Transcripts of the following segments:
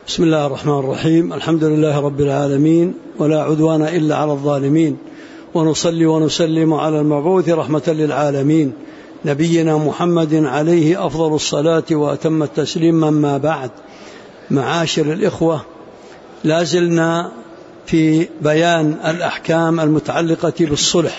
بسم الله الرحمن الرحيم. الحمد لله رب العالمين، ولا عدوان إلا على الظالمين، ونصلي ونسلم على المبعوث رحمة للعالمين نبينا محمد عليه أفضل الصلاة وأتم التسليم. ما بعد، معاشر الإخوة، لازلنا في بيان الأحكام المتعلقة بالصلح،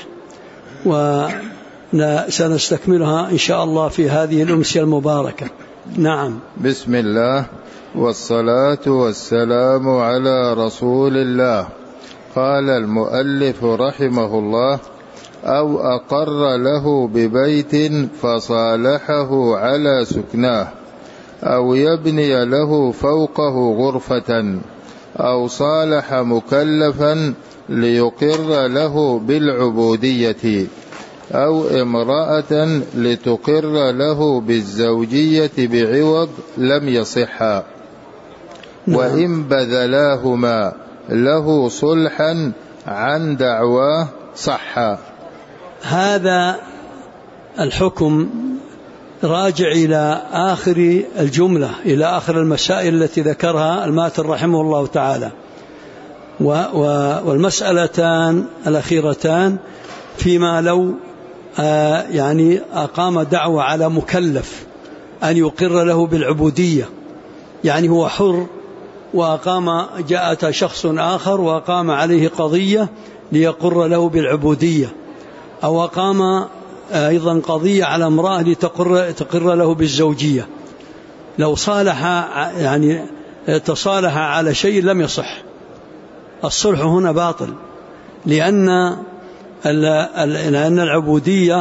وسنستكملها إن شاء الله في هذه الأمسية المباركة. نعم. بسم الله والصلاة والسلام على رسول الله. قال المؤلف رحمه الله: أو أقر له ببيت فصالحه على سكناه، أو يبني له فوقه غرفة، أو صالح مكلفا ليقر له بالعبودية، أو امرأة لتقر له بالزوجية بعوض، لم يصحا، وإن بذلاهما له صلحا عن دعواه صحا. هذا الحكم راجع إلى آخر الجملة، إلى آخر المسائل التي ذكرها الماتن رحمه الله تعالى، والمسألتان الأخيرتان فيما لو يعني أقام دعوة على مكلف أن يقر له بالعبودية، يعني هو حر جاءت شخص آخر وأقام عليه قضية ليقر له بالعبودية، أو أقام أيضا قضية على امرأة لتقر له بالزوجية. لو صالح يعني تصالح على شيء لم يصح، الصلح هنا باطل، لأن العبودية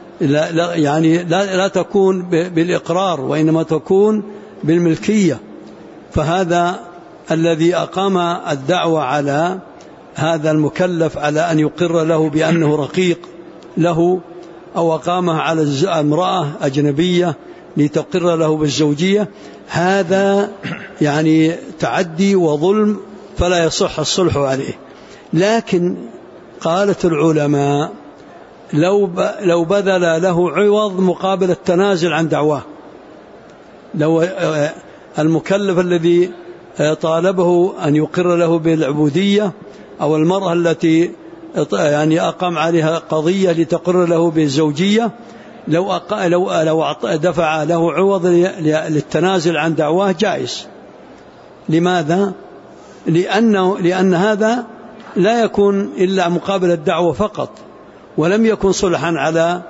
لا تكون بالإقرار، وإنما تكون بالملكية. فهذا الذي أقام الدعوة على هذا المكلف على أن يقر له بأنه رقيق له، أو أقامها على امرأة أجنبية لتقر له بالزوجية، هذا يعني تعدي وظلم، فلا يصح الصلح عليه. لكن قالت العلماء: لو بذل له عوض مقابل التنازل عن دعواه، لو المكلف الذي طالبه أن يقر له بالعبودية، أو المرأة التي يعني أقام عليها قضية لتقر له بالزوجية، لو دفع له عوض للتنازل عن دعواه جائز. لماذا؟ لأن هذا لا يكون إلا مقابل الدعوة فقط، ولم يكن صلحا على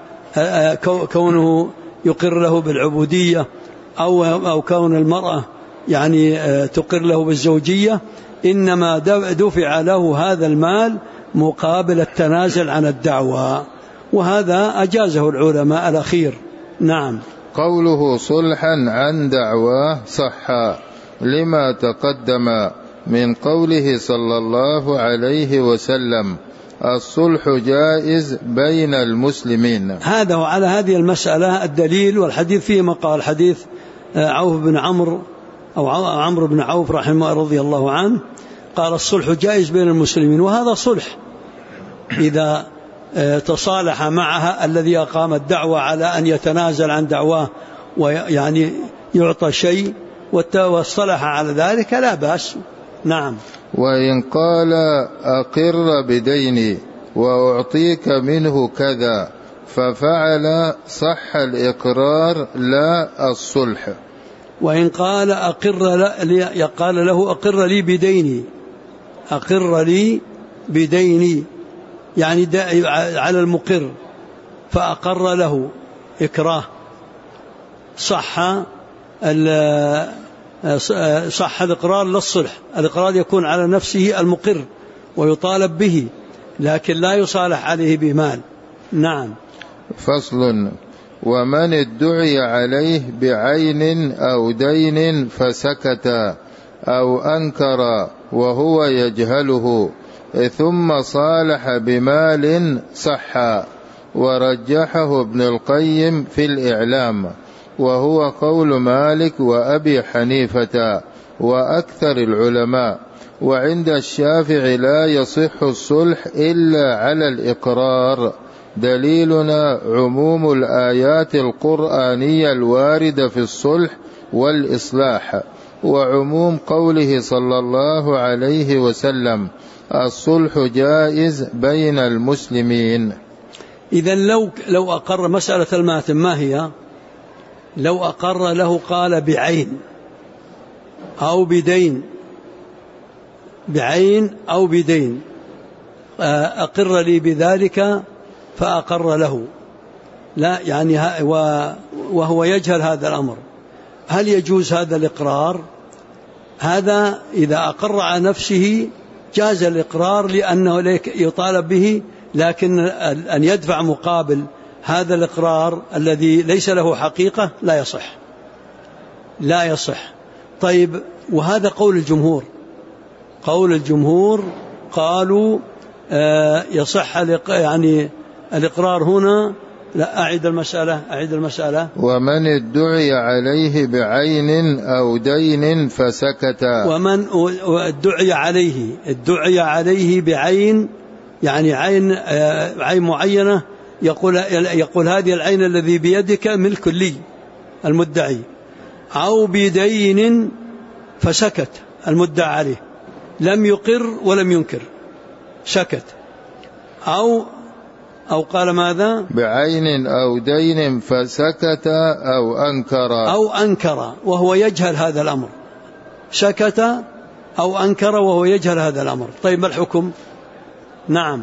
كونه يقر له بالعبودية، أو كون المرأة يعني تقر له بالزوجية، إنما دفع له هذا المال مقابل التنازل عن الدعوة، وهذا أجازه العلماء الأخير. نعم. قوله صلحا عن دعواه صحا لما تقدم من قوله صلى الله عليه وسلم: الصلح جائز بين المسلمين. هذا وعلى هذه المسألة الدليل، والحديث فيه مقال حديث عوف بن عمرو أو عمرو بن عوف رحمه رضي الله عنه، قال: الصلح جائز بين المسلمين. وهذا صلح إذا تصالح معها الذي أقام الدعوة على أن يتنازل عن دعواه ويعني يعطى شيء واصطلح على ذلك، لا بأس. نعم. وإن قال: أقر بديني وأعطيك منه كذا، ففعل، صح الإقرار لا الصلح. وإن قال قال له: أقر لي بديني، أقر لي بديني، يعني على المقر، فأقر له إكراه، صح الإقرار للصلح. الإقرار يكون على نفسه المقر ويطالب به، لكن لا يصالح عليه بمال. نعم. فصل: ومن ادعي عليه بعين أو دين فسكت أو أنكر وهو يجهله، ثم صالح بمال صح، ورجحه ابن القيم في الإعلام، وهو قول مالك وأبي حنيفة وأكثر العلماء. وعند الشافعي لا يصح الصلح إلا على الإقرار، دليلنا عموم الآيات القرآنية الواردة في الصلح والإصلاح، وعموم قوله صلى الله عليه وسلم الصلح جائز بين المسلمين. إذن لو أقر مسألة الماتم ما هي؟ لو أقر له قال بعين أو بدين، بعين أو بدين، أقر لي بذلك فأقر له، لا يعني وهو يجهل هذا الأمر، هل يجوز هذا الإقرار؟ هذا إذا أقر على نفسه جاز الإقرار لأنه يطالب به، لكن أن يدفع مقابل هذا الإقرار الذي ليس له حقيقة لا يصح، لا يصح. طيب، وهذا قول الجمهور، قول الجمهور قالوا يصح يعني الإقرار هنا. لا، أعيد المسألة. ومن ادعي عليه بعين أو دين فسكت. ومن ادعي عليه بعين، يعني عين معينة، يقول هذه العين الذي بيدك ملك لي المدعي، أو بدين فسكت المدعى عليه، لم يقر ولم ينكر، سكت. أو قال ماذا؟ بعين أو دين فسكت أو أنكر وهو يجهل هذا الأمر، سكت أو أنكر وهو يجهل هذا الأمر. طيب، ما الحكم؟ نعم.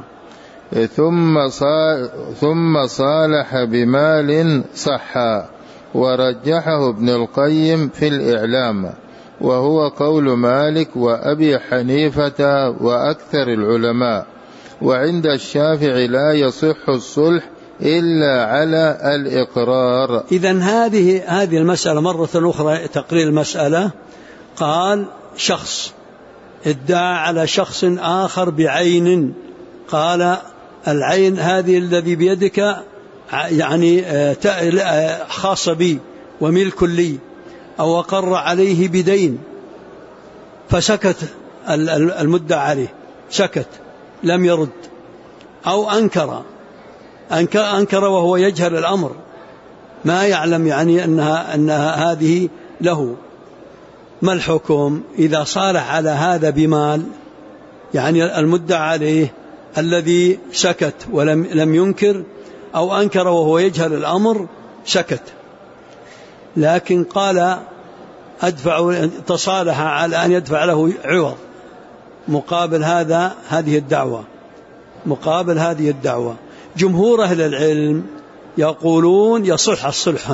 ثم صالح بمال صح، ورجحه ابن القيم في الإعلام، وهو قول مالك وأبي حنيفة وأكثر العلماء. وعند الشافعي لا يصح الصلح إلا على الإقرار. إذن هذه المسألة مرة أخرى، تقرير المسألة. قال شخص ادعى على شخص آخر بعين، قال العين هذه الذي بيدك يعني خاصة بي وملك لي، أو أقر عليه بدين فسكت المدعى عليه، سكت لم يرد، أو أنكر وهو يجهل الأمر، ما يعلم يعني أنها هذه له. ما الحكم إذا صالح على هذا بمال، يعني المدعى عليه الذي سكت ولم ينكر، أو أنكر وهو يجهل الأمر سكت، لكن قال تصالح على أن يدفع له عوض مقابل هذه الدعوة. جمهور أهل العلم يقولون يصح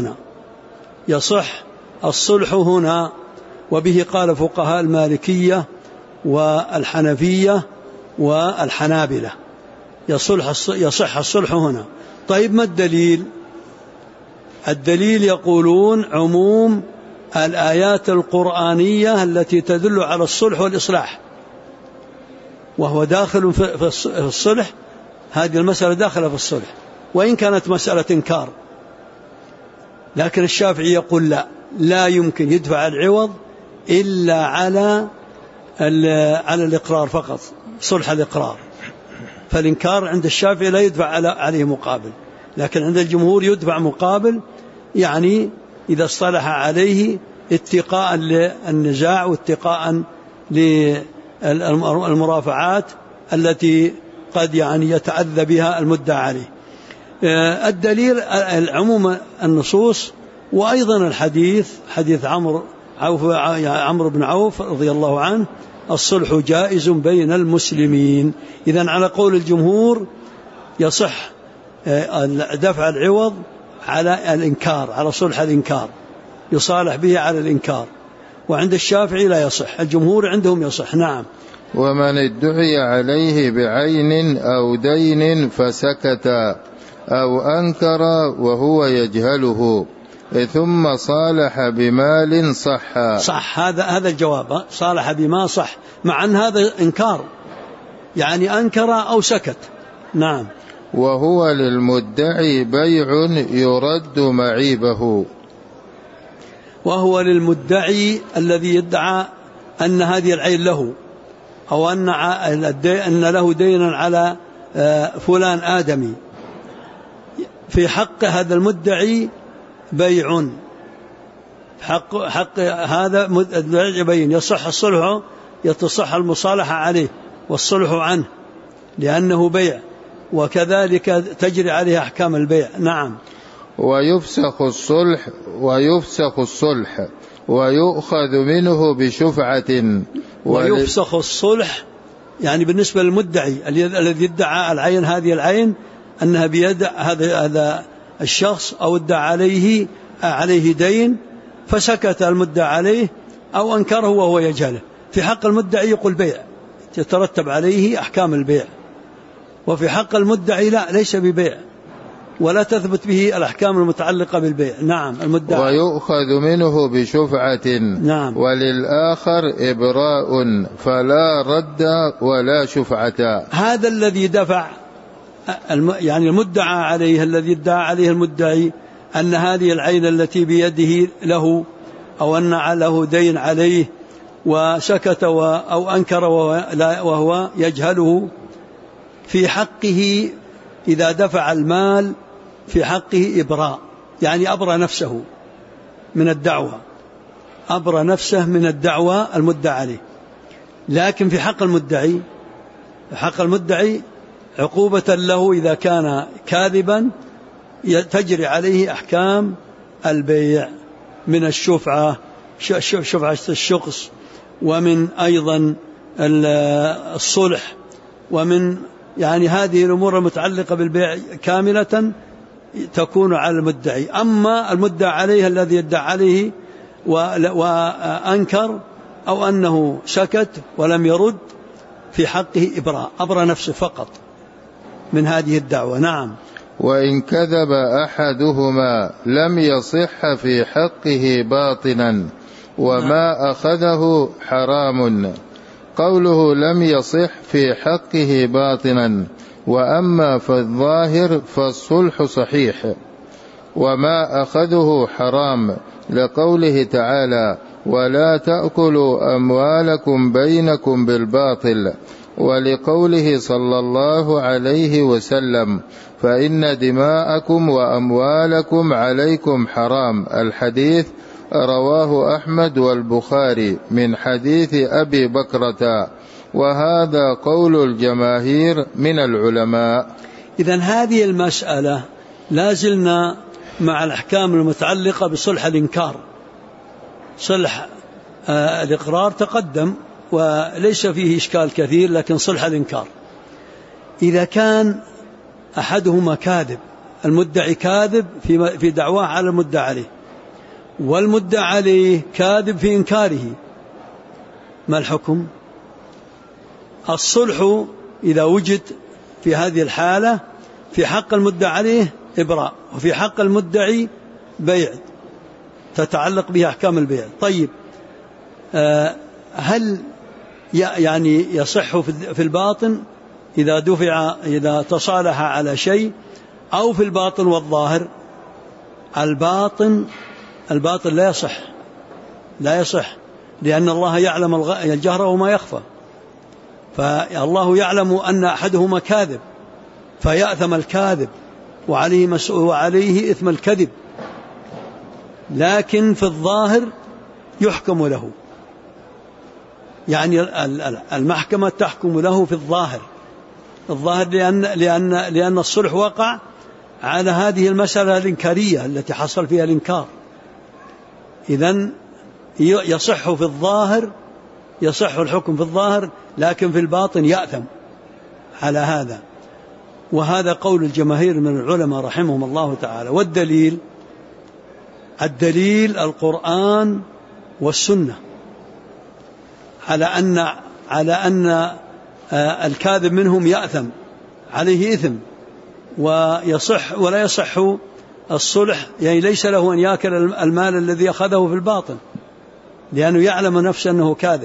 الصلح هنا، وبه قال فقهاء المالكية والحنفية والحنابلة، يصح الصلح هنا. طيب، ما الدليل؟ الدليل يقولون عموم الآيات القرآنية التي تدل على الصلح والإصلاح، وهو داخل في الصلح. هذه المسألة داخلة في الصلح، وإن كانت مسألة إنكار، لكن الشافعي يقول لا يمكن يدفع العوض إلا على الإقرار فقط، صلح الإقرار. فالإنكار عند الشافعي لا يدفع عليه مقابل، لكن عند الجمهور يدفع مقابل، يعني إذا اصطلح عليه اتقاء للنزاع واتقاء للمرافعات التي قد يعني يتعذى بها المدعى عليه. الدليل العموم النصوص، وأيضا الحديث، حديث عمرو بن عوف رضي الله عنه: الصلح جائز بين المسلمين. إذن على قول الجمهور يصح دفع العوض على الإنكار، على صلح الإنكار، يصالح به على الإنكار. وعند الشافعي لا يصح، الجمهور عندهم يصح. نعم. ومن ادعي عليه بعين أو دين فسكت أو أنكر وهو يجهله ثم صالح بمال صح. هذا الجواب، صالح بما صح، مع أن هذا إنكار، يعني أنكر أو سكت. نعم. وهو للمدعي بيع يرد معيبه. وهو للمدعي الذي يدعى أن هذه العين له، أو أن له دينا على فلان آدمي، في حق هذا المدعي بيع، حق هذا يبين يصح الصلح، يتصح المصالحة عليه والصلح عنه لأنه بيع، وكذلك تجري عليه أحكام البيع. نعم. ويفسخ الصلح ويؤخذ منه بشفعة. ويفسخ الصلح يعني بالنسبة للمدعي الذي ادعى العين، هذه العين أنها بيد هذا الشخص، أو ادعى عليه دين فسكت المدعى عليه أو أنكره وهو يجهله. في حق المدعي يقول بيع، يترتب عليه أحكام البيع، وفي حق المدعي لا، ليس ببيع ولا تثبت به الأحكام المتعلقة بالبيع. نعم. المدعي ويؤخذ منه بشفعة. نعم. وللآخر إبراء فلا رد ولا شفعة. هذا الذي دفع يعني المدعى عليه، الذي ادعى عليه المدعي أن هذه العين التي بيده له، أو أن له دين عليه وسكت أو أنكر وهو يجهله، في حقه إذا دفع المال في حقه إبراء، يعني أبرى نفسه من الدعوة، أبرى نفسه من الدعوة المدعى عليه. لكن في حق المدعي عقوبة له إذا كان كاذبا تجري عليه أحكام البيع من الشفعة، شفعة الشخص، ومن أيضا الصلح، ومن يعني هذه الأمور المتعلقة بالبيع كاملة تكون على المدعي. أما المدعى عليه الذي يدعى عليه وأنكر أو أنه سكت ولم يرد، في حقه إبراء، أبرى نفسه فقط من هذه الدعوة. نعم. وإن كذب أحدهما لم يصح في حقه باطنا وما أخذه حرام. قوله لم يصح في حقه باطنا، وأما في الظاهر فالصلح صحيح وما أخذه حرام، لقوله تعالى ولا تأكلوا أموالكم بينكم بالباطل، ولقوله صلى الله عليه وسلم فإن دماءكم وأموالكم عليكم حرام. الحديث رواه أحمد والبخاري من حديث أبي بكرة، وهذا قول الجماهير من العلماء. إذن هذه المسألة لازلنا مع الأحكام المتعلقة بصلح الإنكار. صلح الإقرار تقدم وليس فيه إشكال كثير، لكن صلح الإنكار إذا كان أحدهما كاذب، المدعي كاذب في دعواه على المدعى عليه، والمدعى عليه كاذب في إنكاره، ما الحكم؟ الصلح إذا وجد في هذه الحالة في حق المدعى عليه إبراء، وفي حق المدعي بيع تتعلق به أحكام البيع. طيب، هل يعني يصح في الباطن إذا تصالح على شيء، أو في الباطن والظاهر؟ الباطن لا يصح لأن الله يعلم الجهر وما يخفى، فالله يعلم أن أحدهما كاذب فيأثم الكاذب وعليه إثم الكذب، لكن في الظاهر يحكم له، يعني المحكمة تحكم له في الظاهر لأن الصلح وقع على هذه المسألة الإنكارية التي حصل فيها الإنكار. إذن يصح في الظاهر، يصح الحكم في الظاهر، لكن في الباطن يأثم على هذا. وهذا قول الجماهير من العلماء رحمهم الله تعالى. والدليل القرآن والسنة على أن الكاذب منهم يأثم، عليه إثم، ويصح ولا يصح الصلح، يعني ليس له أن يأكل المال الذي أخذه في الباطن لأنه يعلم نفسه أنه كاذب.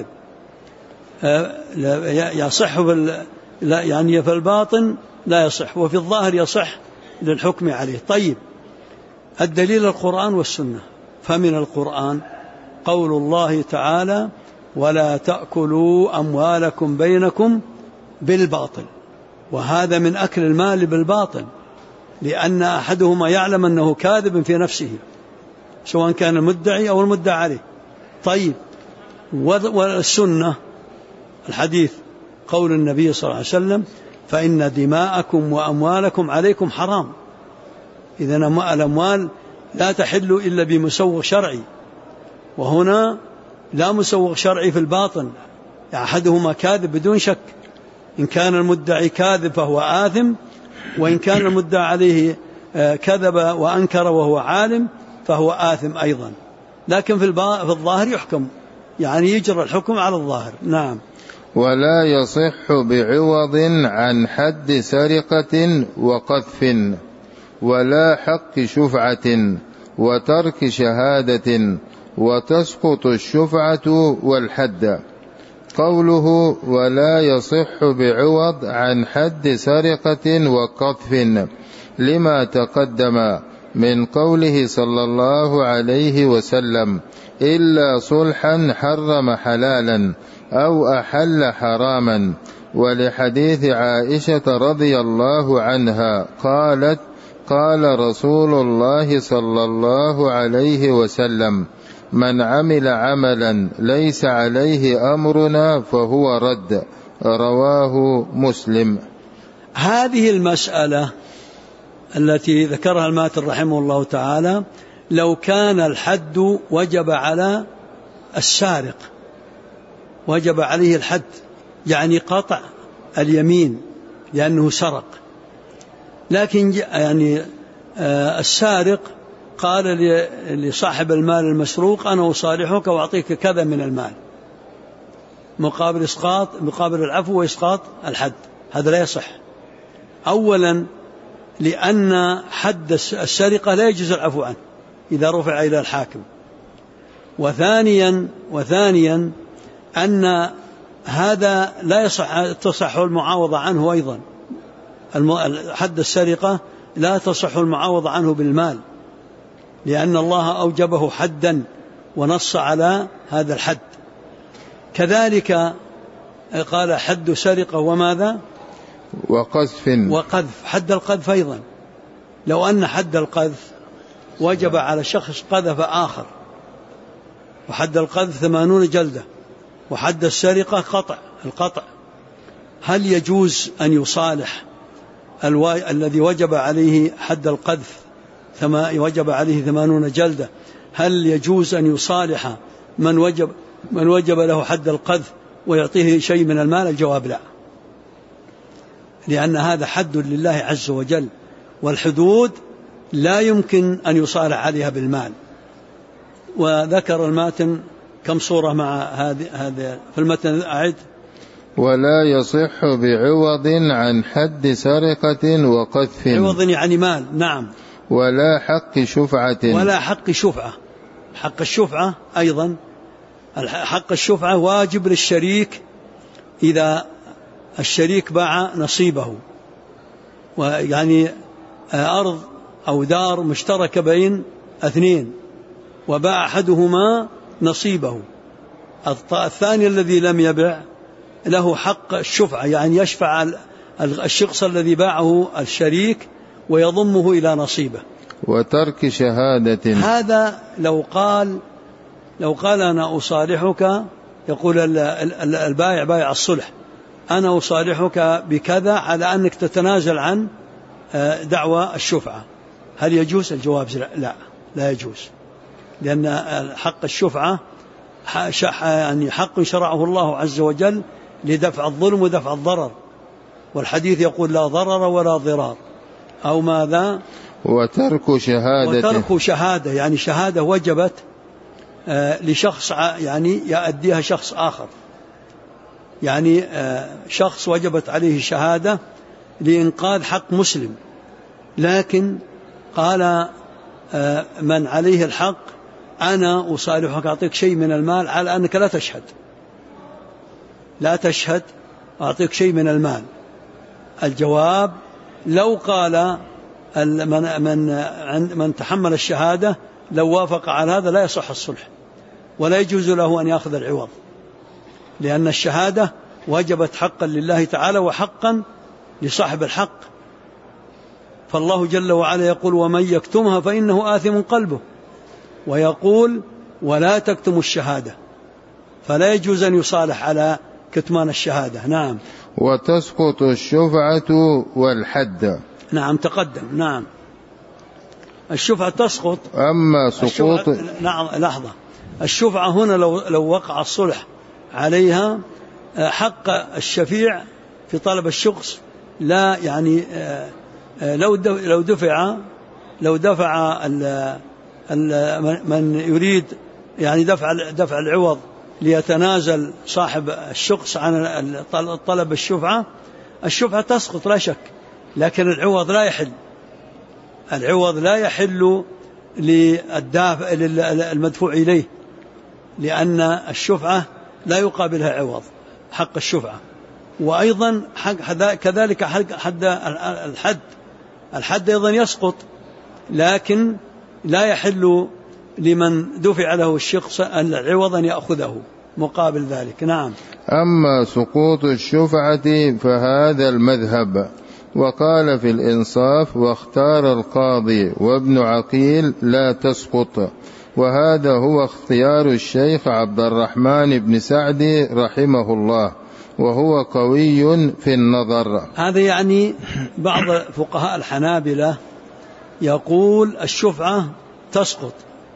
يصح يعني في الباطن لا يصح، وفي الظاهر يصح للحكم عليه. طيب، الدليل القرآن والسنة. فمن القرآن قول الله تعالى ولا تأكلوا أموالكم بينكم بالباطل، وهذا من أكل المال بالباطل، لأن أحدهما يعلم أنه كاذب في نفسه سواء كان المدعي أو المدعى عليه. طيب، والسنة الحديث قول النبي صلى الله عليه وسلم: فإن دماءكم وأموالكم عليكم حرام. إذن الأموال لا تحل إلا بمسوغ شرعي، وهنا لا مسوغ شرعي في الباطن، أحدهما كاذب بدون شك. إن كان المدعي كاذب فهو آثم، وإن كان المدعى عليه كذب وأنكر وهو عالم فهو آثم أيضا. لكن في الظاهر يحكم، يعني يجرى الحكم على الظاهر. نعم. ولا يصح بعوض عن حد سرقة وقذف، ولا حق شفعة، وترك شهادة، وتسقط الشفعة والحد. قوله ولا يصح بعوض عن حد سرقة وقذف لما تقدم من قوله صلى الله عليه وسلم: إلا صلحا حرم حلالا أو أحل حراما، ولحديث عائشة رضي الله عنها قالت: قال رسول الله صلى الله عليه وسلم: من عمل عملا ليس عليه أمرنا فهو رد. رواه مسلم. هذه المسألة التي ذكرها الماتن رحمه الله تعالى، لو كان الحد وجب على السارق، وجب عليه الحد، يعني قطع اليمين لأنه سرق، لكن يعني السارق قال لصاحب المال المسروق: أنا أصالحك وأعطيك كذا من المال مقابل العفو وإسقاط الحد. هذا لا يصح. أولا لأن حد السرقة لا يجوز العفو عنه إذا رفع إلى الحاكم. وثانيا أن هذا لا تصح المعاوضة عنه أيضا. حد السرقة لا تصح المعاوضة عنه بالمال، لأن الله أوجبه حدا ونص على هذا الحد. كذلك قال حد سرقة وماذا؟ وقذف. حد القذف أيضا، لو أن حد القذف وجب على شخص قذف آخر، وحد القذف 80 جلدة، وحد السرقة القطع، هل يجوز أن يصالح الذي وجب عليه حد القذف وجب عليه 80 جلدة؟ هل يجوز أن يصالح من وجب له حد القذف ويعطيه شيء من المال؟ الجواب لا، لأن هذا حد لله عز وجل، والحدود لا يمكن أن يصالح عليها بالمال. وذكر الماتن كم صورة مع هذا في المتن. أعد: ولا يصح بعوض عن حد سرقة وقذف. عوض يعني مال. نعم. ولا حق شفعة. حق الشفعة أيضا، حق الشفعة واجب للشريك إذا الشريك باع نصيبه، ويعني أرض أو دار مشتركة بين اثنين وباع أحدهما نصيبه، الثاني الذي لم يبع له حق الشفعة، يعني يشفع الشخص الذي باعه الشريك ويضمه إلى نصيبه. وترك شهادة. هذا لو قال أنا أصالحك، يقول البائع بايع الصلح: أنا أصالحك بكذا على أنك تتنازل عن دعوى الشفعة، هل يجوز؟ الجواب لا يجوز، لأن حق الشفعة يعني حق شرعه الله عز وجل لدفع الظلم ودفع الضرر، والحديث يقول: لا ضرر ولا ضرار. أو ماذا؟ وترك شهادة، يعني شهادة وجبت لشخص، يعني يؤديها شخص آخر، يعني شخص وجبت عليه شهادة لإنقاذ حق مسلم، لكن قال من عليه الحق: أنا أصالحك أعطيك شيء من المال على أنك لا تشهد أعطيك شيء من المال. الجواب: لو قال من تحمل الشهادة لو وافق على هذا لا يصح الصلح، ولا يجوز له أن يأخذ العوض، لأن الشهادة وجبت حقا لله تعالى وحقا لصاحب الحق. فالله جل وعلا يقول: ومن يكتمها فإنه آثم قلبه. ويقول ولا تكتموا الشهادة، فلا يجوز أن يصالح على كتمان الشهادة. نعم. وتسقط الشفعة والحد. نعم تقدم. نعم الشفعة تسقط. أما سقوط نعم لحظة، الشفعة هنا لو وقع الصلح عليها حق الشفيع في طلب الشخص لا يعني لو دفع من يريد يعني دفع العوض ليتنازل صاحب الشخص عن طلب الشفعة تسقط لا شك، لكن العوض لا يحل للمدفوع إليه، لأن الشفعة لا يقابلها عوض حق الشفعة. وأيضا كذلك الحد أيضا يسقط، لكن لا يحل لمن دفع له الشخص العوض أن يأخذه مقابل ذلك. نعم. أما سقوط الشفعة فهذا المذهب، وقال في الإنصاف واختار القاضي وابن عقيل لا تسقط، وهذا هو اختيار الشيخ عبد الرحمن بن سعدي رحمه الله، وهو قوي في النظر. هذا يعني بعض فقهاء الحنابلة يقول الشفعة تسقط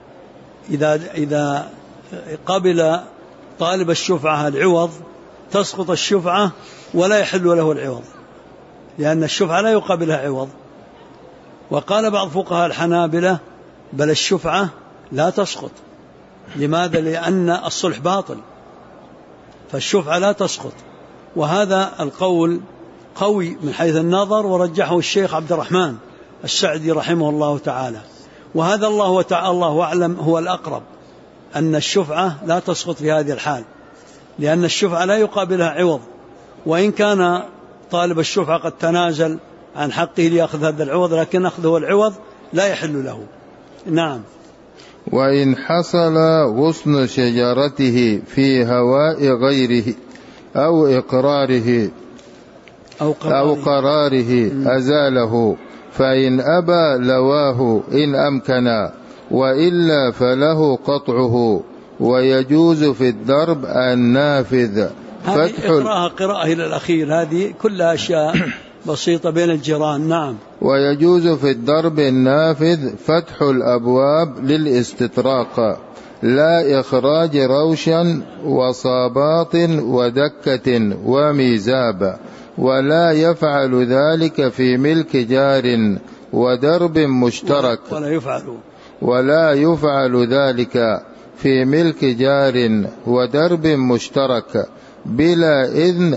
إذا قبل طالب الشفعة العوض، تسقط الشفعة ولا يحل له العوض، لأن الشفعة لا يقابلها عوض. وقال بعض فقهاء الحنابلة بل الشفعة لا تسقط. لماذا؟ لأن الصلح باطل، فالشفعة لا تسقط. وهذا القول قوي من حيث النظر، ورجحه الشيخ عبد الرحمن السعدي رحمه الله تعالى. وهذا الله أعلم هو الأقرب، أن الشفعة لا تسقط في هذه الحال، لأن الشفعة لا يقابلها عوض، وإن كان طالب الشفعة قد تنازل عن حقه ليأخذ هذا العوض، لكن أخذه العوض لا يحل له. نعم. وإن حصل غصن شجرته في هواء غيره أو إقراره أو قراره أزاله، فإن أبى لواه إن أمكنا، وإلا فله قطعه. ويجوز في الضرب النافذ فتح قراءة إلى الأخير، هذه كلها أشياء بسيطة بين الجيران. نعم. ويجوز في الضرب النافذ فتح الأبواب للاستطراق، لا إخراج روشا وصابات ودكة وميزاب، ولا يفعل ذلك في ملك جار ودرب مشترك، ولا يفعل ذلك في ملك جار ودرب مشترك بلا إذن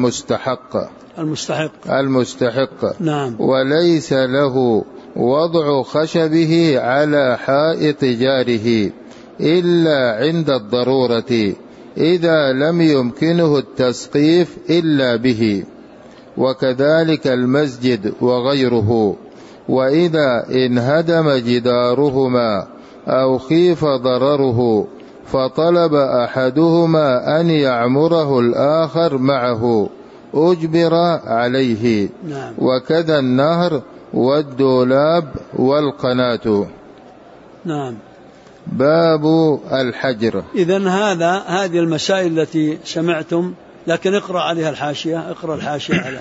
المستحق. نعم. وليس له وضع خشبه على حائط جاره إلا عند الضرورة، إذا لم يمكنه التسقيف إلا به، وكذلك المسجد وغيره. وإذا انهدم جدارهما أو خيف ضرره فطلب أحدهما أن يعمره الآخر معه أجبر عليه. نعم. وكذا النهر والدولاب والقناة. نعم. باب الحجر. إذن هذه المسائل التي سمعتم، لكن اقرأ عليها الحاشية، اقرأ الحاشية على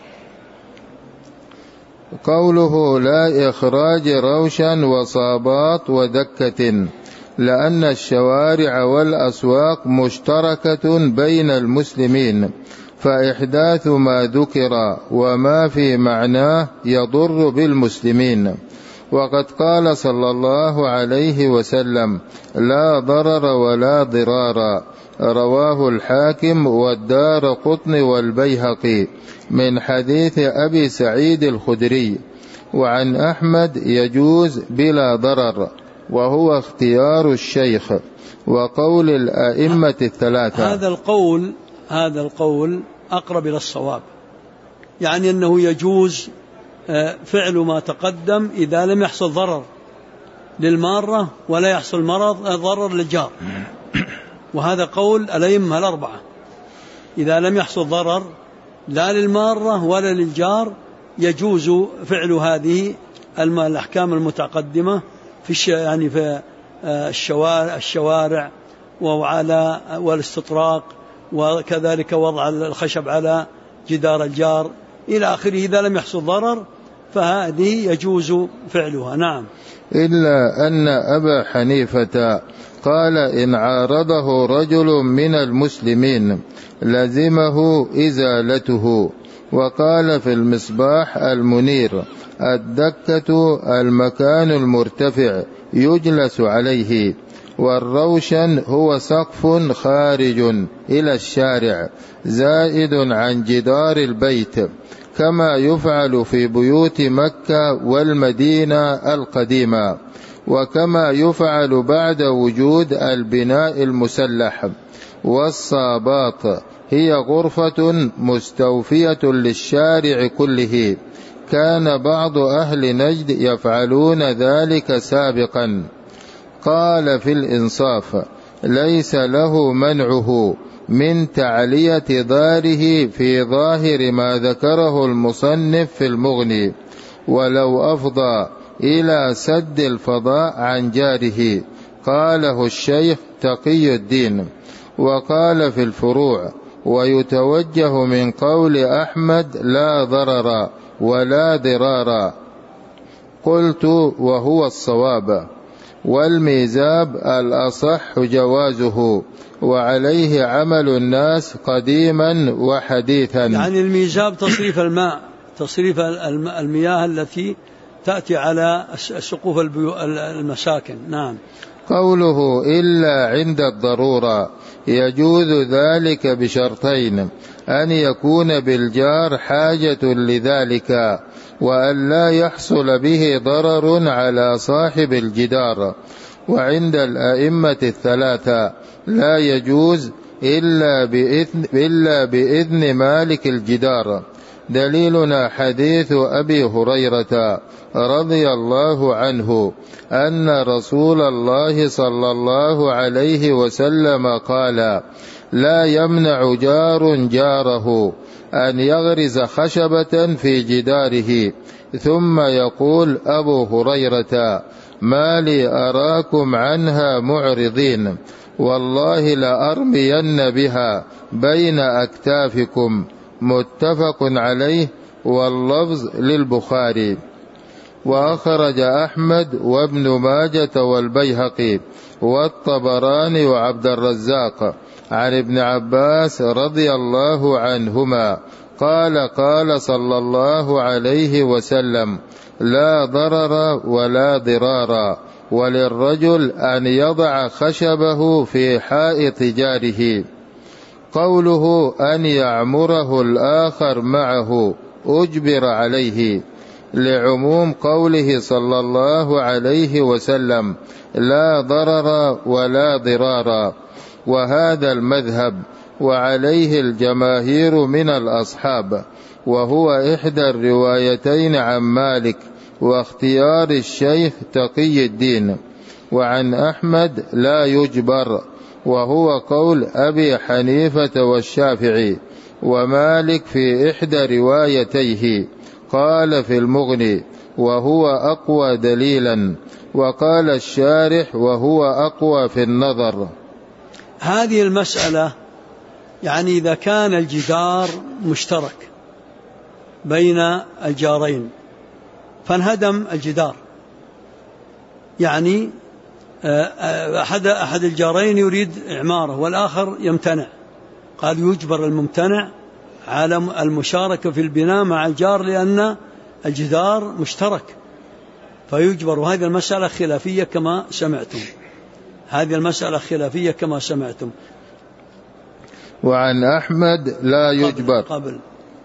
قوله لا إخراج روشا وصابات ودكة، لأن الشوارع والأسواق مشتركة بين المسلمين، فإحداث ما ذكر وما في معناه يضر بالمسلمين. وقد قال صلى الله عليه وسلم لا ضرر ولا ضرار، رواه الحاكم والدارقطني والبيهقي من حديث أبي سعيد الخدري. وعن أحمد يجوز بلا ضرر، وهو اختيار الشيخ وقول الأئمة الثلاثة. هذا القول أقرب إلى الصواب، يعني أنه يجوز فعل ما تقدم إذا لم يحصل ضرر للمارة ولا يحصل ضرر للجار، وهذا قول الأئمة الأربعة. إذا لم يحصل ضرر لا للمارة ولا للجار يجوز فعل هذه الأحكام المتقدمة في الشوارع وعلى والاستطراق، وكذلك وضع الخشب على جدار الجار إلى آخره، إذا لم يحصل ضرر فهذه يجوز فعلها. نعم. إلا أن أبا حنيفة قال إن عارضه رجل من المسلمين لزمه إزالته. وقال في المصباح المنير الدكة المكان المرتفع يجلس عليه، والروشن هو سقف خارج إلى الشارع زائد عن جدار البيت، كما يفعل في بيوت مكة والمدينة القديمة، وكما يفعل بعد وجود البناء المسلح. والصابات هي غرفة مستوفية للشارع كله، كان بعض أهل نجد يفعلون ذلك سابقا. قال في الإنصاف ليس له منعه من تعلية داره في ظاهر ما ذكره المصنف في المغني، ولو أفضى إلى سد الفضاء عن جاره. قاله الشيخ تقي الدين. وقال في الفروع ويتوجه من قول أحمد لا ضرر ولا ضرار. قلت وهو الصواب، والميزاب الأصح جوازه، وعليه عمل الناس قديما وحديثا. يعني الميزاب تصريف الماء، تصريف المياه التي تأتي على سقوف المساكن. نعم. قوله إلا عند الضرورة يجوز ذلك بشرطين: أن يكون بالجار حاجة لذلك، وأن لا يحصل به ضرر على صاحب الجدار. وعند الأئمة الثلاثة لا يجوز إلا بإذن مالك الجدار. دليلنا حديث أبي هريرة رضي الله عنه أن رسول الله صلى الله عليه وسلم قال: لا يمنع جار جاره أن يغرز خشبة في جداره. ثم يقول أبو هريرة: ما لي أراكم عنها معرضين، والله لأرمين بها بين أكتافكم. متفق عليه، واللفظ للبخاري. وأخرج أحمد وابن ماجة والبيهقي والطبراني وعبد الرزاق عن ابن عباس رضي الله عنهما قال: قال صلى الله عليه وسلم: لا ضرر ولا ضرار، وللرجل أن يضع خشبه في حائط جاره. قوله أن يعمره الآخر معه أجبر عليه، لعموم قوله صلى الله عليه وسلم: لا ضرر ولا ضرار. وهذا المذهب وعليه الجماهير من الأصحاب، وهو إحدى الروايتين عن مالك واختيار الشيخ تقي الدين. وعن أحمد لا يجبر، وهو قول أبي حنيفة والشافعي. ومالك في إحدى روايتيه قال في المغني: وهو أقوى دليلا. وقال الشارح: وهو أقوى في النظر. هذه المسألة يعني إذا كان الجدار مشترك بين الجارين فانهدم الجدار، يعني أحد الجارين يريد إعماره والآخر يمتنع، قال يجبر الممتنع على المشاركة في البناء مع الجار لأن الجدار مشترك فيجبر. وهذه المسألة خلافية كما سمعتم، هذه المسألة خلافية كما سمعتم. وعن أحمد لا يجبر قبل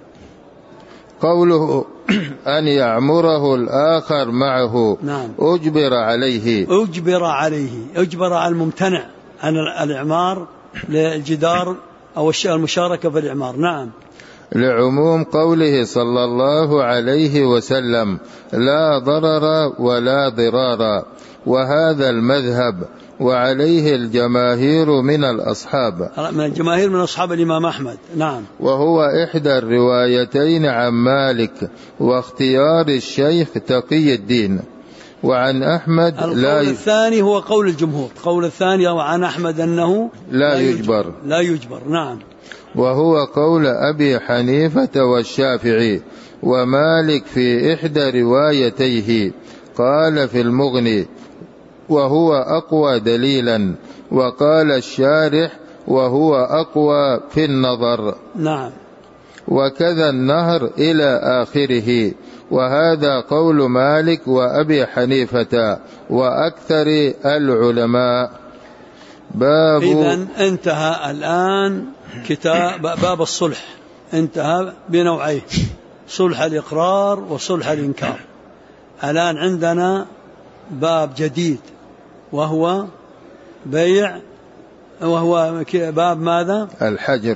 قوله أن يعمره الآخر معه. نعم. أجبر عليه، أجبر على الممتنع عن الإعمار للجدار أو المشاركة في الإعمار. نعم. لعموم قوله صلى الله عليه وسلم: لا ضرر ولا ضرار. وهذا المذهب وعليه الجماهير من الأصحاب، من الجماهير من أصحاب الإمام أحمد. نعم. وهو إحدى الروايتين عن مالك واختيار الشيخ تقي الدين. وعن أحمد القول الثاني هو قول الجمهور، قول الثاني وعن أحمد أنه لا يجبر. نعم. وهو قول أبي حنيفة والشافعي ومالك في إحدى روايتيه، قال في المغني وهو أقوى دليلا، وقال الشارح وهو أقوى في النظر. نعم. وكذا النهر إلى آخره. وهذا قول مالك وأبي حنيفة وأكثر العلماء. إذن انتهى الآن كتاب باب الصلح، انتهى بنوعيه، صلح الإقرار وصلح الإنكار. الآن عندنا باب جديد وهو بيع، وهو باب ماذا؟ الحجر.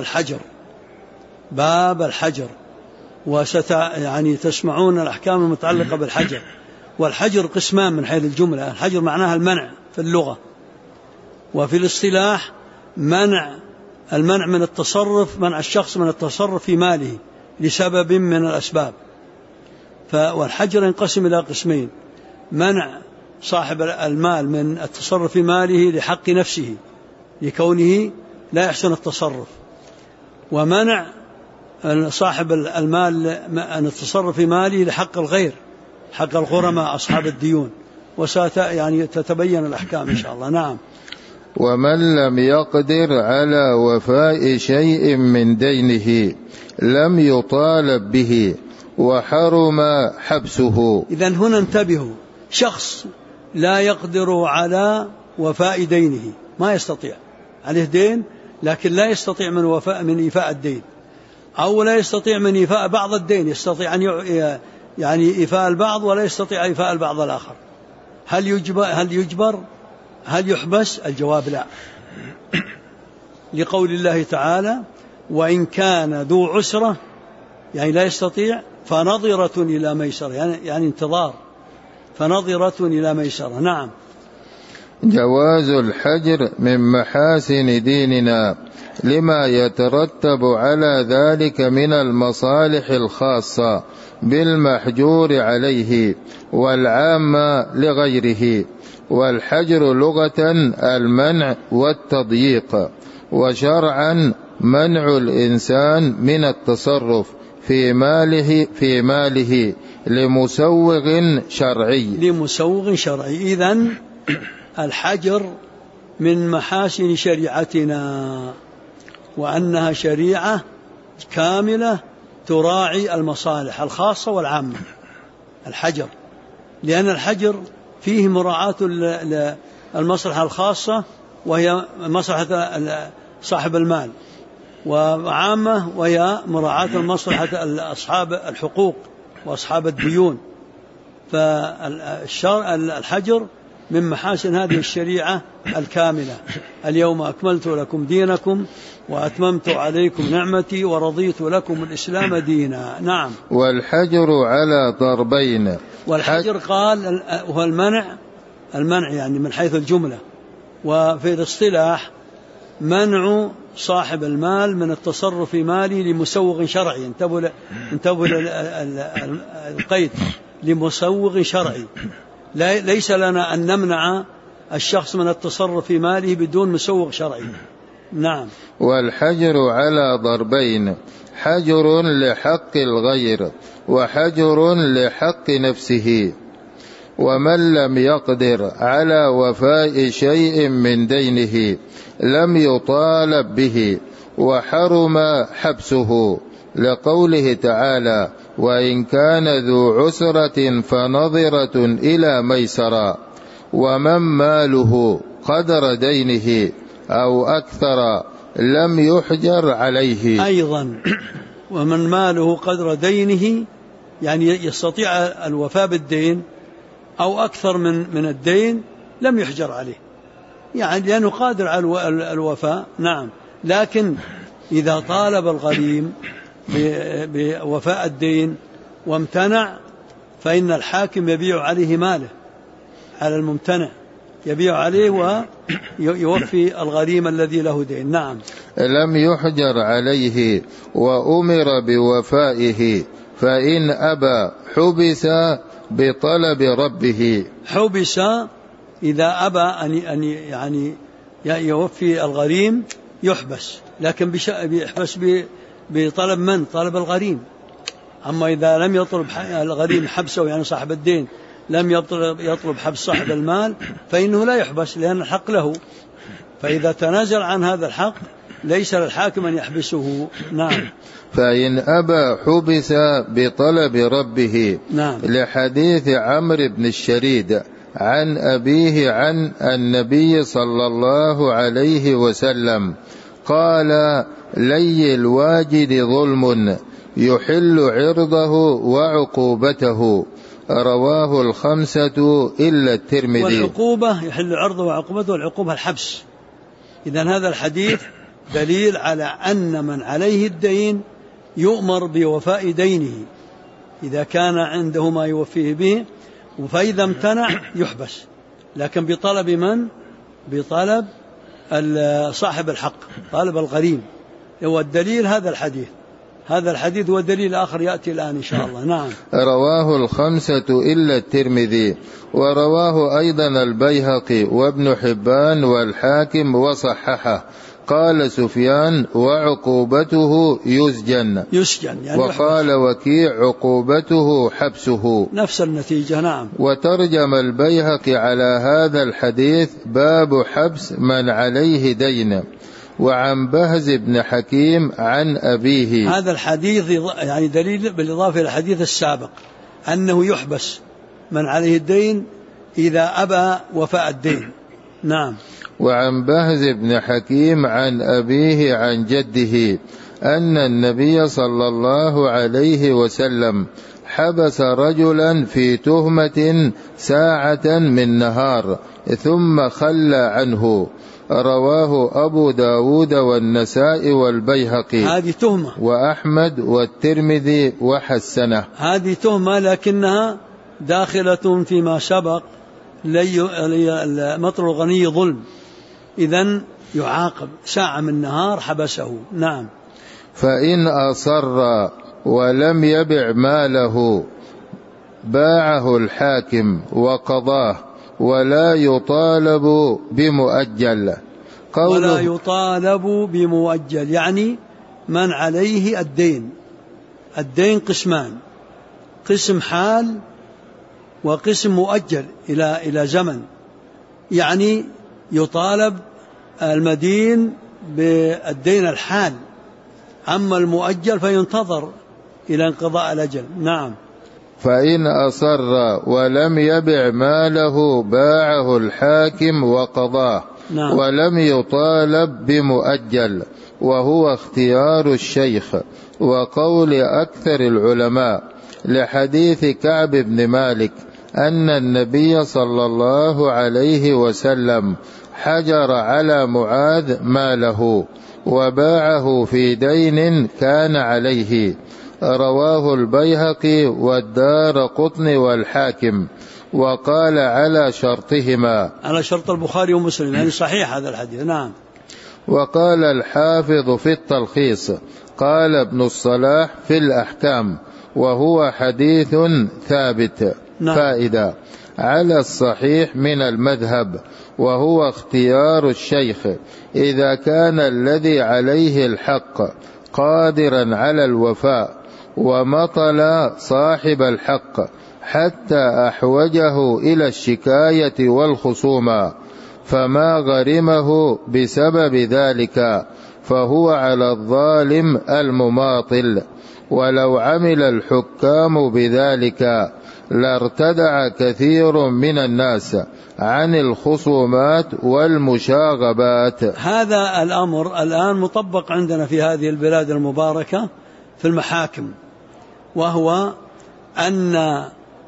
باب الحجر. يعني تسمعون الأحكام المتعلقة بالحجر. والحجر قسمان من حيث الجملة. الحجر معناها المنع في اللغة، وفي الاصطلاح المنع من التصرف، منع الشخص من التصرف في ماله لسبب من الأسباب. والحجر ينقسم إلى قسمين: منع صاحب المال من التصرف في ماله لحق نفسه لكونه لا يحسن التصرف، ومنع صاحب المال أن التصرف في ماله لحق الغير، حق الغرماء أصحاب الديون، يعني تتبين الأحكام إن شاء الله. نعم. ومن لم يقدر على وفاء شيء من دينه لم يطالب به وحرم حبسه. إذن هنا انتبهوا، شخص لا يقدر على وفاء دينه، ما يستطيع، عليه دين لكن لا يستطيع من إيفاء الدين، أو لا يستطيع من إيفاء بعض الدين، يستطيع أن يعني إيفاء البعض ولا يستطيع إيفاء البعض الآخر. هل يجبر؟ هل يحبس؟ الجواب لا، لقول الله تعالى: وإن كان ذو عسرة، يعني لا يستطيع، فنظرة إلى ميسرة، يعني انتظار، فنظرة إلى ميسرة. نعم. جواز الحجر من محاسن ديننا لما يترتب على ذلك من المصالح الخاصة بالمحجور عليه والعامة لغيره. والحجر لغة المنع والتضييق، وشرعا منع الإنسان من التصرف في ماله لمسوغ شرعي. إذن الحجر من محاسن شريعتنا، وأنها شريعة كاملة تراعي المصالح الخاصة والعامة. الحجر، لأن الحجر فيه مراعاة المصلحة الخاصة وهي مصلحة صاحب المال، وعامة وهي مراعاة المصلحة أصحاب الحقوق وأصحاب الديون. فالحجر من محاسن هذه الشريعة الكاملة: اليوم أكملت لكم دينكم وأتممت عليكم نعمتي ورضيت لكم الإسلام دينا. نعم. والحجر على ضربين. والحجر قال هو المنع يعني من حيث الجملة، وفي الاصطلاح منع صاحب المال من التصرف في ماله لمسوغ شرعي. انتبهوا القيد: لمسوغ شرعي. ليس لنا أن نمنع الشخص من التصرف في ماله بدون مسوغ شرعي. نعم. والحجر على ضربين: حجر لحق الغير وحجر لحق نفسه. ومن لم يقدر على وفاء شيء من دينه لم يطالب به وحرم حبسه، لقوله تعالى: وإن كان ذو عسرة فنظرة إلى ميسرة. ومن ماله قدر دينه أو أكثر لم يحجر عليه. أيضا ومن ماله قدر دينه، يعني يستطيع الوفاء بالدين أو أكثر من الدين، لم يحجر عليه، يعني لأنه قادر على الوفاء. نعم. لكن إذا طالب الغريم بوفاء الدين وامتنع، فإن الحاكم يبيع عليه ماله، على الممتنع يبيع عليه ويوفي الغريم الذي له دين. نعم. لم يحجر عليه وأمر بوفائه فإن أبى حبس بطلب ربه. حبس إذا أبى أن يعني يوفي الغريم يحبس، لكن يحبس بطلب من؟ طلب الغريم. أما إذا لم يطلب الغريم حبسه، يعني صاحب الدين لم يطلب حبس صاحب المال، فإنه لا يحبس لأن الحق له. فإذا تنازل عن هذا الحق ليس للحاكم أن يحبسه. نعم. فإن أبى حبس بطلب ربه. نعم. لحديث عمرو بن الشريد عن أبيه عن النبي صلى الله عليه وسلم قال: لي الواجد ظلم يحل عرضه وعقوبته. رواه الخمسة إلا الترمذي. والعقوبة يحل عرضه وعقوبته، والعقوبة الحبس. إذن هذا الحديث دليل على أن من عليه الدين يؤمر بوفاء دينه إذا كان عنده ما يوفيه به، فإذا امتنع يحبس، لكن بطلب من؟ بطلب صاحب الحق، طالب الغريم. هو الدليل هذا الحديث. هذا الحديث هو دليل آخر يأتي الآن إن شاء الله. نعم. رواه الخمسة إلا الترمذي، ورواه أيضا البيهقي وابن حبان والحاكم وصححه. قال سفيان: وعقوبته يسجن يعني وقال وكيع: عقوبته حبسه. نفس النتيجة. نعم. وترجم البيهقي على هذا الحديث: باب حبس من عليه دين. وعن بهز بن حكيم عن أبيه. هذا الحديث يعني دليل بالإضافة إلى الحديث السابق أنه يحبس من عليه الدين إذا أبى وفاء الدين. نعم. وعن بهز بن حكيم عن أبيه عن جده أن النبي صلى الله عليه وسلم حبس رجلا في تهمة ساعة من نهار ثم خلى عنه. رواه أبو داود والنسائي والبيهقي. هذه تهمة. وأحمد والترمذي وحسنه. هذه تهمة لكنها داخلة فيما سبق. مطر الغني ظلم، إذن يعاقب ساعة من نهار حبسه. نعم. فإن أصر ولم يبع ماله باعه الحاكم وقضاه ولا يطالب بمؤجل. ولا يطالب بمؤجل يعني من عليه الدين قسمان: قسم حال وقسم مؤجل إلى زمن. يعني يطالب المدين بالدين الحال، أما المؤجل فينتظر إلى انقضاء الأجل. نعم. فإن أصر ولم يبع ماله باعه الحاكم وقضاه. نعم. ولم يطالب بمؤجل، وهو اختيار الشيخ وقول أكثر العلماء، لحديث كعب بن مالك أن النبي صلى الله عليه وسلم حجر على معاذ ماله وباعه في دين كان عليه. رواه البيهقي والدارقطني والحاكم، وقال على شرطهما، على شرط البخاري ومسلم، يعني صحيح هذا الحديث. نعم. وقال الحافظ في التلخيص قال ابن الصلاح في الأحكام: وهو حديث ثابت. نعم. فائدة: على الصحيح من المذهب، وهو اختيار الشيخ إذا كان الذي عليه الحق قادرا على الوفاء ومطل صاحب الحق حتى أحوجه إلى الشكاية والخصومة، فما غرمه بسبب ذلك فهو على الظالم المماطل. ولو عمل الحكام بذلك لارتدع كثير من الناس عن الخصومات والمشاغبات. هذا الأمر الآن مطبق عندنا في هذه البلاد المباركة في المحاكم، وهو أن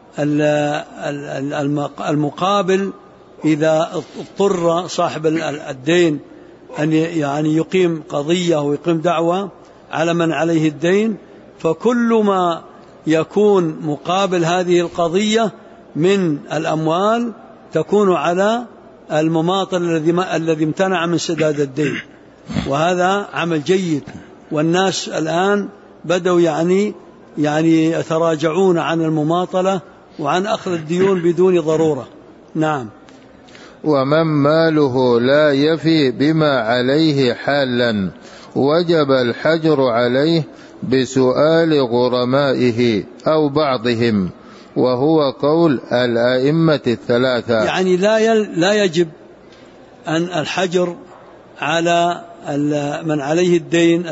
المقابل إذا اضطر صاحب الدين أن يعني يقيم قضية ويقيم دعوة على من عليه الدين، فكل ما يكون مقابل هذه القضية من الأموال تكون على المماطل الذي امتنع من سداد الدين. وهذا عمل جيد، والناس الآن بدأوا يعني يعني يتراجعون عن المماطلة وعن أخذ الديون بدون ضرورة. نعم. ومن ماله لا يفي بما عليه حالا وجب الحجر عليه بسؤال غرمائه أو بعضهم، وهو قول الأئمة الثلاثة. يعني لا يجب أن الحجر على من عليه الدين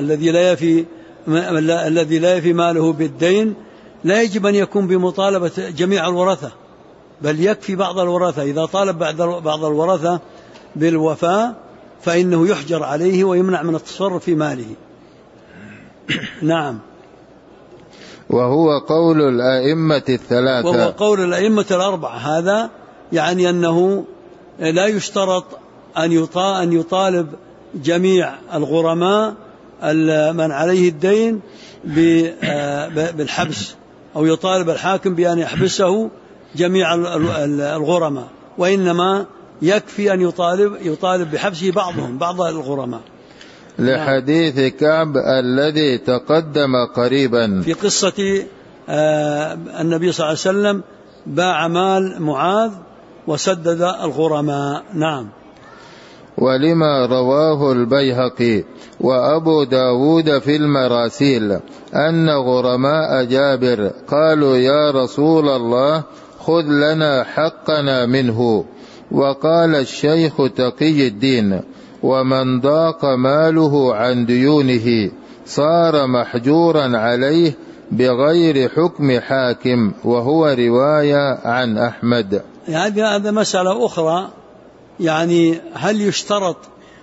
الذي لا يفي ماله بالدين، لا يجب أن يكون بمطالبة جميع الورثة، بل يكفي بعض الورثة. إذا طالب بعض الورثة بالوفاء فإنه يحجر عليه ويمنع من التصرف في ماله. نعم. وهو قول الأئمة الثلاثة، وهو قول الأئمة الأربعة. هذا يعني أنه لا يشترط أن يطالب جميع الغرماء من عليه الدين بالحبس، أو يطالب الحاكم بأن يحبسه جميع الغرماء، وإنما يكفي أن يطالب بحبسه بعض الغرماء. لحديث كعب الذي تقدم قريبا في قصة النبي صلى الله عليه وسلم باع مال معاذ وسدد الغرماء. نعم. ولما رواه البيهقي وأبو داود في المراسيل أن غرماء جابر قالوا يا رسول الله خذ لنا حقنا منه، وقال الشيخ تقي الدين ومن ضاق ماله عن ديونه صار محجورا عليه بغير حكم حاكم، وهو رواية عن أحمد. هذا مسألة أخرى، يعني هل يشترط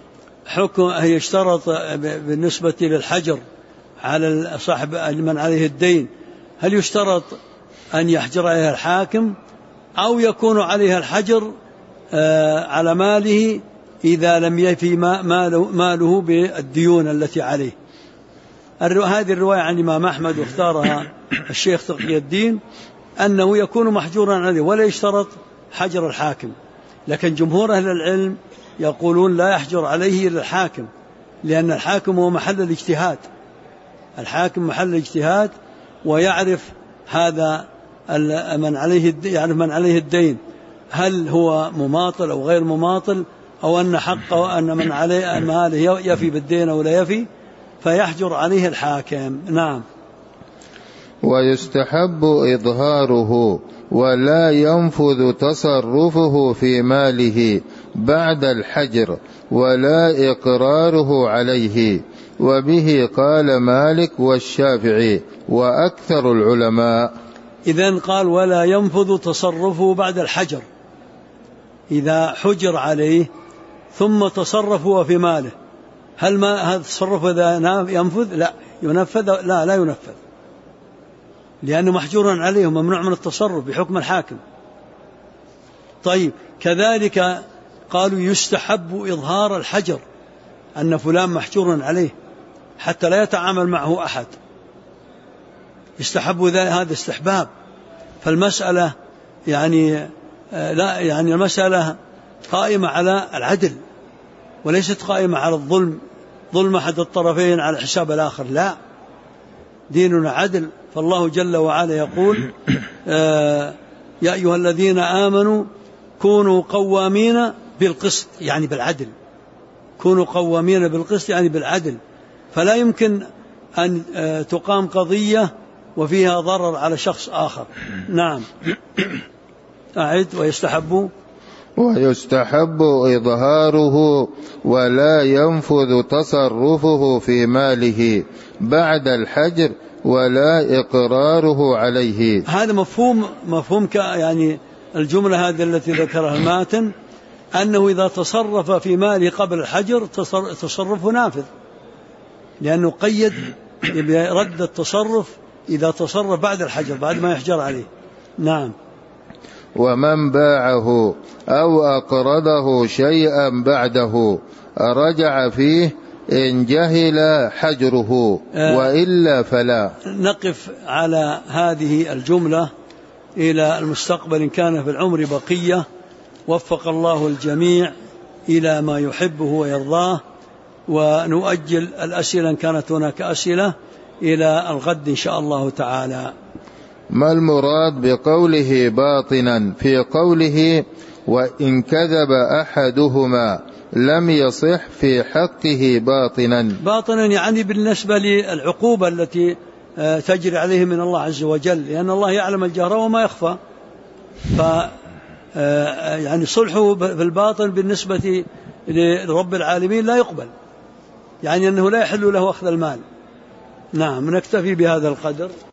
بالنسبة للحجر على صاحب من عليه الدين، هل يشترط أن يحجر عليها الحاكم أو يكون عليها الحجر على ماله إذا لم يفي ماله بالديون التي عليه؟ هذه الرواية عن الإمام أحمد واختارها الشيخ تقي الدين أنه يكون محجورا عليه ولا يشترط حجر الحاكم، لكن جمهور أهل العلم يقولون لا يحجر عليه إلا الحاكم، لأن الحاكم هو محل الاجتهاد، الحاكم محل الاجتهاد ويعرف هذا من عليه الدين هل هو مماطل أو غير مماطل، أو أن حقه أن من عليه ماله يفي بالدين أو لا يفي، فيحجر عليه الحاكم. نعم. ويستحب إظهاره ولا ينفذ تصرفه في ماله بعد الحجر ولا إقراره عليه، وبه قال مالك والشافعي وأكثر العلماء. إذن قال ولا ينفذ تصرفه بعد الحجر، إذا حجر عليه ثم تصرفه في ماله، هل هذا التصرف إذا ينفذ؟ لا ينفذ، لا ينفذ، لأنه محجور عليه وممنوع من التصرف بحكم الحاكم. طيب، كذلك قالوا يستحب إظهار الحجر، أن فلان محجور عليه حتى لا يتعامل معه أحد، يستحب هذا استحباب. فالمسألة يعني المسألة قائمة على العدل وليست قائمة على الظلم، ظلم أحد الطرفين على حساب الآخر، لا، ديننا عدل. فالله جل وعلا يقول يا أيها الذين آمنوا كونوا قوامين بالقسط، يعني بالعدل، كونوا قوامين بالقسط يعني بالعدل، فلا يمكن أن تقام قضية وفيها ضرر على شخص آخر. نعم. أعد. ويستحب إظهاره ولا ينفذ تصرفه في ماله بعد الحجر ولا إقراره عليه. هذا مفهوم يعني الجملة هذه التي ذكرها الماتن، أنه إذا تصرف في ماله قبل الحجر تصرفه نافذ، لأنه قيد برد التصرف إذا تصرف بعد الحجر، بعد ما يحجر عليه. نعم. ومن باعه أو أقرضه شيئا بعده رجع فيه إن جهل حجره وإلا فلا. نقف على هذه الجملة إلى المستقبل إن كان في العمر بقية، وفق الله الجميع إلى ما يحبه ويرضاه، ونؤجل الأسئلة إن كانت هناك أسئلة إلى الغد إن شاء الله تعالى. ما المراد بقوله باطنا في قوله وإن كذب أحدهما لم يصح في حقه باطنا؟ باطنا يعني بالنسبة للعقوبة التي تجري عليه من الله عز وجل، لأن الله يعلم الجهر وما يخفى. يعني صلحه في الباطن بالنسبة لرب العالمين لا يقبل، يعني أنه لا يحل له أخذ المال. نعم، نكتفي بهذا القدر.